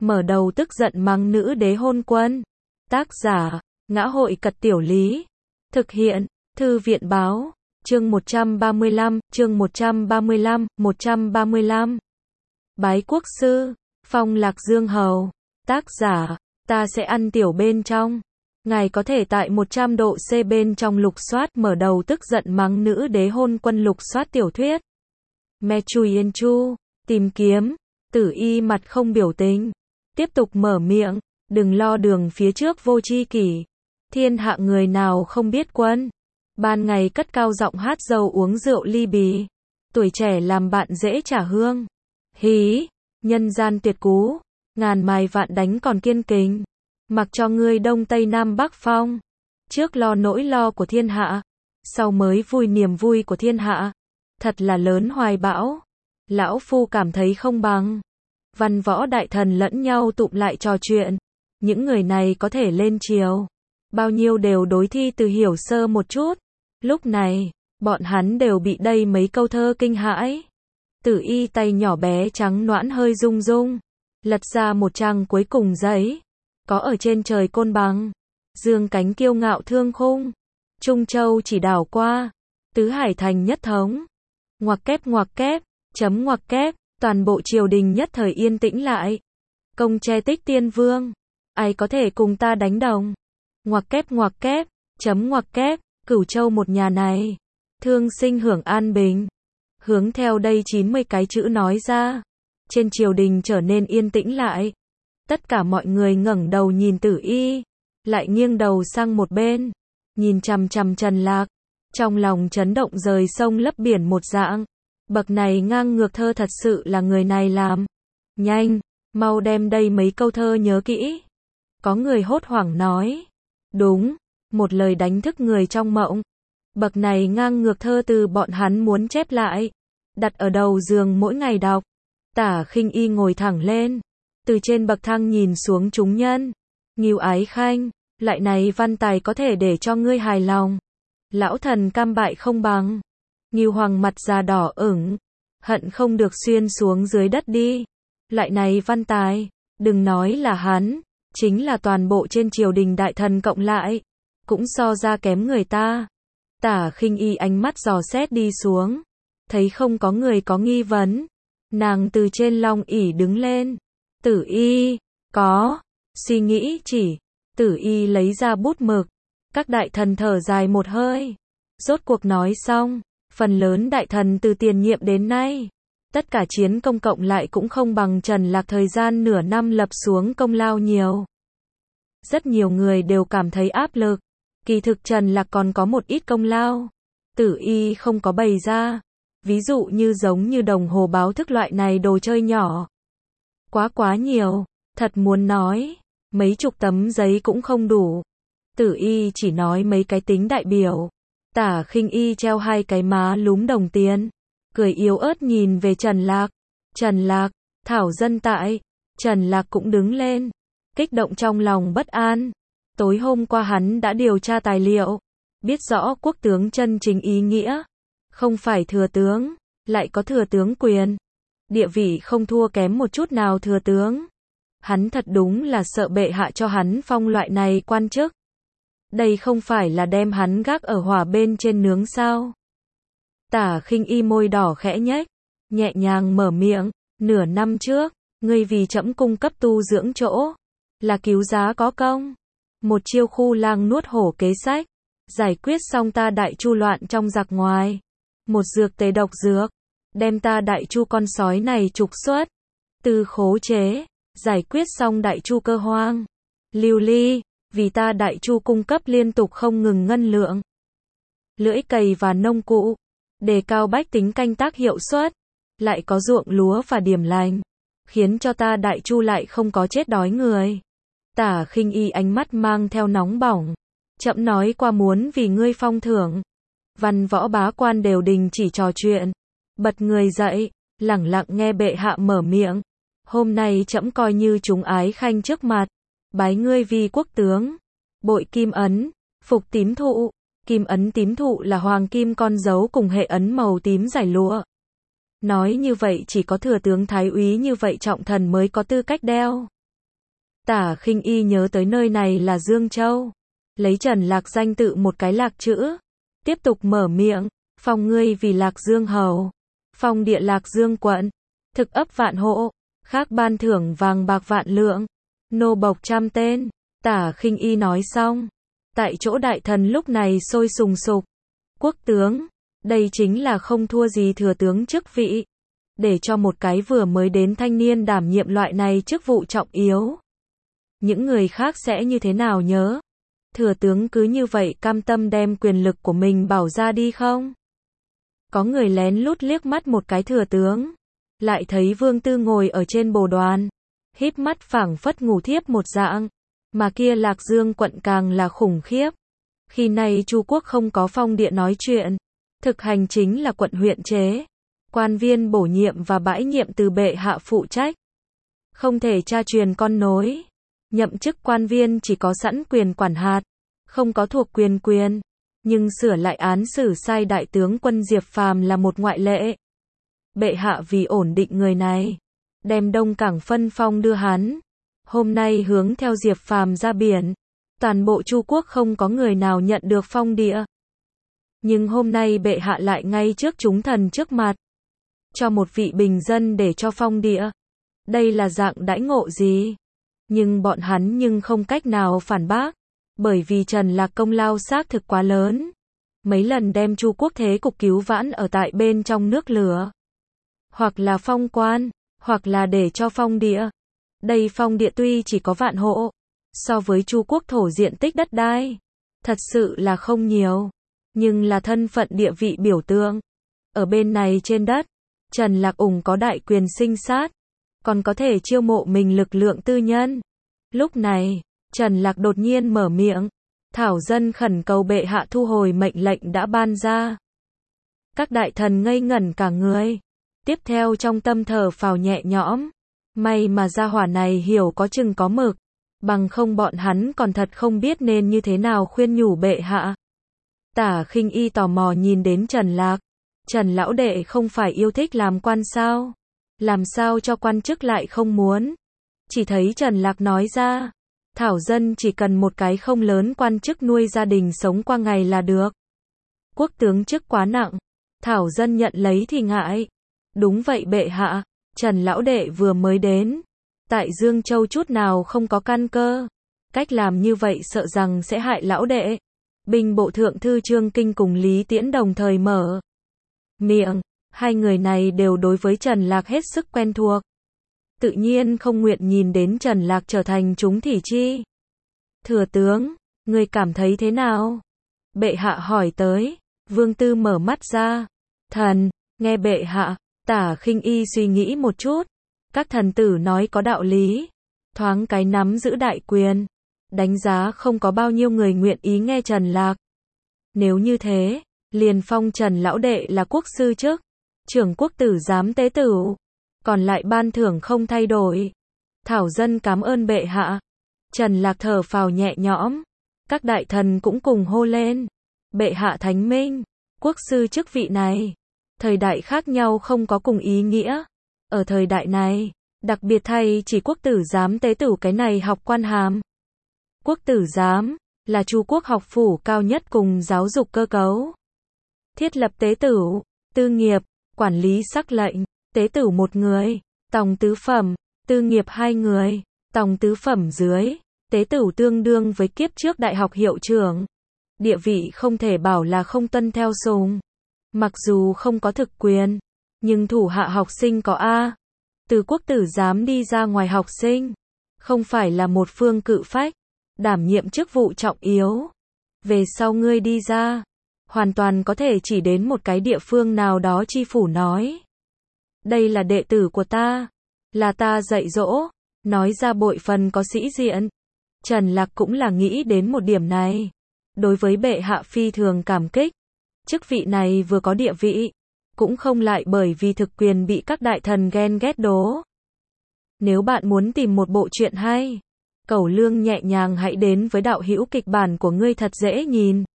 mở đầu tức giận mắng nữ đế hôn quân. Tác giả, Ngã hội Cật Tiểu Lý. Thực hiện, Thư viện báo. Chương 135, chương 135. Bái quốc sư, phong Lạc Dương hầu. Tác giả, ta sẽ ăn tiểu bên trong. Ngài có thể tại 100 độ C bên trong lục soát mở đầu tức giận mắng nữ đế hôn quân lục soát tiểu thuyết. Me Chui Yên Chu, tìm kiếm, Tử Y mặt không biểu tình. Tiếp tục mở miệng, đừng lo đường phía trước vô tri kỷ. Thiên hạ người nào không biết quân. Ban ngày cất cao giọng hát dâu uống rượu ly bì. Tuổi trẻ làm bạn dễ trả hương. Hí, nhân gian tuyệt cú. Ngàn mài vạn đánh còn kiên kình. Mặc cho ngươi đông tây nam bắc phong. Trước lo nỗi lo của thiên hạ. Sau mới vui niềm vui của thiên hạ. Thật là lớn hoài bão. Lão Phu cảm thấy không bằng. Văn võ đại thần lẫn nhau tụm lại trò chuyện. Những người này có thể lên triều. Bao nhiêu đều đối thi từ hiểu sơ một chút. Lúc này, bọn hắn đều bị đây mấy câu thơ kinh hãi. Tử Y tay nhỏ bé trắng nõn hơi rung rung. Lật ra một trang cuối cùng giấy. Có ở trên trời Côn Bằng. Dương cánh kiêu ngạo thương khung. Trung Châu chỉ đảo qua. Tứ Hải thành nhất thống. Ngoặc kép, chấm ngoặc kép. Toàn bộ triều đình nhất thời yên tĩnh lại. Công che tích tiên vương. Ai có thể cùng ta đánh đồng. Ngoặc kép, chấm ngoặc kép. Cửu Châu một nhà này. Thương sinh hưởng an bình. Hướng theo đây 90 cái chữ nói ra. Trên triều đình trở nên yên tĩnh lại. Tất cả mọi người ngẩng đầu nhìn Tử Y. Lại nghiêng đầu sang một bên. Nhìn chằm chằm Trần Lạc. Trong lòng chấn động rời sông lấp biển một dạng. Bậc này ngang ngược thơ thật sự là người này làm. Nhanh, mau đem đây mấy câu thơ nhớ kỹ. Có người hốt hoảng nói. Đúng, một lời đánh thức người trong mộng. Bậc này ngang ngược thơ từ bọn hắn muốn chép lại. Đặt ở đầu giường mỗi ngày đọc. Tả Khinh Y ngồi thẳng lên. Từ trên bậc thang nhìn xuống chúng nhân. Ngưu Ái Khanh, lại này văn tài có thể để cho ngươi hài lòng. Lão thần cam bại không bằng. Ngưu Hoàng mặt già đỏ ửng. Hận không được xuyên xuống dưới đất đi. Lại này văn tài, đừng nói là hắn. Chính là toàn bộ trên triều đình đại thần cộng lại. Cũng so ra kém người ta. Tả Khinh Y ánh mắt dò xét đi xuống. Thấy không có người có nghi vấn. Nàng từ trên long ỷ đứng lên. Tử Y, có. Suy nghĩ chỉ. Tử Y lấy ra bút mực. Các đại thần thở dài một hơi. Rốt cuộc nói xong. Phần lớn đại thần từ tiền nhiệm đến nay. Tất cả chiến công cộng lại cũng không bằng Trần Lạc thời gian nửa năm lập xuống công lao nhiều. Rất nhiều người đều cảm thấy áp lực. Kỳ thực Trần Lạc còn có một ít công lao. Tử Y không có bày ra. Ví dụ như giống như đồng hồ báo thức loại này đồ chơi nhỏ. Quá nhiều. Thật muốn nói. Mấy chục tấm giấy cũng không đủ. Tử Y chỉ nói mấy cái tính đại biểu. Tả Khinh Y treo hai cái má lúm đồng tiền. Cười yếu ớt nhìn về Trần Lạc. Trần Lạc, thảo dân tại. Trần Lạc cũng đứng lên. Kích động trong lòng bất an. Tối hôm qua hắn đã điều tra tài liệu. Biết rõ quốc tướng chân chính ý nghĩa. Không phải thừa tướng. Lại có thừa tướng quyền. Địa vị không thua kém một chút nào thừa tướng. Hắn thật đúng là sợ bệ hạ cho hắn phong loại này quan chức. Đây không phải là đem hắn gác ở hỏa bên trên nướng sao? Tả Khinh Y môi đỏ khẽ nhếch, nhẹ nhàng mở miệng. Nửa năm trước, ngươi vì trẫm cung cấp tu dưỡng chỗ, là cứu giá có công. Một chiêu khu lang nuốt hổ kế sách, giải quyết xong ta Đại Chu loạn trong giặc ngoài. Một dược tề độc dược, đem ta Đại Chu con sói này trục xuất. Từ khố chế, giải quyết xong Đại Chu cơ hoang. Lưu ly. Vì ta Đại Chu cung cấp liên tục không ngừng ngân lượng. Lưỡi cày và nông cụ. Đề cao bách tính canh tác hiệu suất. Lại có ruộng lúa và điểm lành. Khiến cho ta Đại Chu lại không có chết đói người. Tả Khinh Y ánh mắt mang theo nóng bỏng. Trẫm nói qua muốn vì ngươi phong thưởng. Văn võ bá quan đều đình chỉ trò chuyện. Bật người dậy. Lẳng lặng nghe bệ hạ mở miệng. Hôm nay trẫm coi như chúng Ái Khanh trước mặt. Bái ngươi vì quốc tướng. Bội kim ấn. Phục tím thụ. Kim ấn tím thụ là hoàng kim con dấu cùng hệ ấn màu tím giải lụa. Nói như vậy chỉ có thừa tướng thái úy như vậy trọng thần mới có tư cách đeo. Tả Khinh Y nhớ tới nơi này là Dương Châu. Lấy Trần Lạc danh tự một cái lạc chữ. Tiếp tục mở miệng, phong ngươi vì Lạc Dương hầu. Phong địa Lạc Dương quận. Thực ấp vạn hộ. Khác ban thưởng vàng bạc vạn lượng. Nô bộc 100 tên. Tả Khinh Y nói xong. Tại chỗ đại thần lúc này sôi sùng sục. Quốc tướng. Đây chính là không thua gì thừa tướng chức vị. Để cho một cái vừa mới đến thanh niên đảm nhiệm loại này chức vụ trọng yếu. Những người khác sẽ như thế nào nhớ? Thừa tướng cứ như vậy cam tâm đem quyền lực của mình bảo ra đi không? Có người lén lút liếc mắt một cái thừa tướng. Lại thấy Vương Tư ngồi ở trên bồ đoàn. Híp mắt phảng phất ngủ thiếp một dạng. Mà kia Lạc Dương quận càng là khủng khiếp. Khi này Chu Quốc không có phong địa nói chuyện. Thực hành chính là quận huyện chế. Quan viên bổ nhiệm và bãi nhiệm từ bệ hạ phụ trách. Không thể cha truyền con nối. Nhậm chức quan viên chỉ có sẵn quyền quản hạt. Không có thuộc quyền. Nhưng sửa lại án xử sai đại tướng quân Diệp Phàm là một ngoại lệ. Bệ hạ vì ổn định người này. Đem Đông Cảng phân phong đưa hắn. Hôm nay hướng theo Diệp Phàm ra biển. Toàn bộ Chu Quốc không có người nào nhận được phong địa. Nhưng hôm nay bệ hạ lại ngay trước chúng thần trước mặt. Cho một vị bình dân để cho phong địa. Đây là dạng đãi ngộ gì? Nhưng bọn hắn nhưng không cách nào phản bác. Bởi vì Trần Lạc công lao xác thực quá lớn. Mấy lần đem Chu Quốc thế cục cứu vãn ở tại bên trong nước lửa. Hoặc là phong quan, hoặc là để cho phong địa. Đây phong địa tuy chỉ có vạn hộ. So với Chu Quốc thổ diện tích đất đai. Thật sự là không nhiều. Nhưng là thân phận địa vị biểu tượng. Ở bên này trên đất. Trần Lạc Ủng có đại quyền sinh sát. Còn có thể chiêu mộ mình lực lượng tư nhân. Lúc này, Trần Lạc đột nhiên mở miệng. Thảo dân khẩn cầu bệ hạ thu hồi mệnh lệnh đã ban ra. Các đại thần ngây ngẩn cả người. Tiếp theo trong tâm thở phào nhẹ nhõm. May mà gia hỏa này hiểu có chừng có mực. Bằng không bọn hắn còn thật không biết nên như thế nào khuyên nhủ bệ hạ. Tả Khinh Y tò mò nhìn đến Trần Lạc. Trần lão đệ không phải yêu thích làm quan sao? Làm sao cho quan chức lại không muốn? Chỉ thấy Trần Lạc nói ra. Thảo dân chỉ cần một cái không lớn quan chức nuôi gia đình sống qua ngày là được. Quốc tướng chức quá nặng. Thảo dân nhận lấy thì ngại. Đúng vậy bệ hạ. Trần lão đệ vừa mới đến. Tại Dương Châu chút nào không có căn cơ. Cách làm như vậy sợ rằng sẽ hại lão đệ. Binh bộ thượng thư Trương Kinh cùng Lý Tiễn đồng thời mở miệng. Hai người này đều đối với Trần Lạc hết sức quen thuộc. Tự nhiên không nguyện nhìn đến Trần Lạc trở thành chúng thị chi. Thừa tướng, người cảm thấy thế nào? Bệ hạ hỏi tới. Vương Tư mở mắt ra. Thần, nghe bệ hạ. Tả Khinh Y suy nghĩ một chút. Các thần tử nói có đạo lý. Thoáng cái nắm giữ đại quyền. Đánh giá không có bao nhiêu người nguyện ý nghe Trần Lạc. Nếu như thế, liền phong Trần lão đệ là quốc sư chức. Trưởng quốc tử giám tế tửu. Còn lại ban thưởng không thay đổi. Thảo dân cảm ơn bệ hạ. Trần Lạc thở phào nhẹ nhõm. Các đại thần cũng cùng hô lên. Bệ hạ thánh minh. Quốc sư chức vị này. Thời đại khác nhau không có cùng ý nghĩa. Ở thời đại này, đặc biệt thay chỉ quốc tử giám tế tửu cái này học quan hàm. Quốc tử giám là Chu Quốc học phủ cao nhất cùng giáo dục cơ cấu. Thiết lập tế tửu, tư nghiệp, quản lý sắc lệnh, tế tửu một người, tòng tứ phẩm, tư nghiệp hai người, tòng tứ phẩm dưới, tế tửu tương đương với kiếp trước đại học hiệu trưởng. Địa vị không thể bảo là không tuân theo sùng. Mặc dù không có thực quyền, nhưng thủ hạ học sinh có A. Từ quốc tử giám đi ra ngoài học sinh, không phải là một phương cự phách, đảm nhiệm chức vụ trọng yếu. Về sau ngươi đi ra, hoàn toàn có thể chỉ đến một cái địa phương nào đó chi phủ nói. Đây là đệ tử của ta, là ta dạy dỗ, nói ra bội phần có sĩ diện. Trần Lạc cũng là nghĩ đến một điểm này. Đối với bệ hạ phi thường cảm kích. Chức vị này vừa có địa vị, cũng không lại bởi vì thực quyền bị các đại thần ghen ghét đố. Nếu bạn muốn tìm một bộ truyện hay, Cẩu Lương nhẹ nhàng hãy đến với đạo hữu kịch bản của ngươi thật dễ nhìn.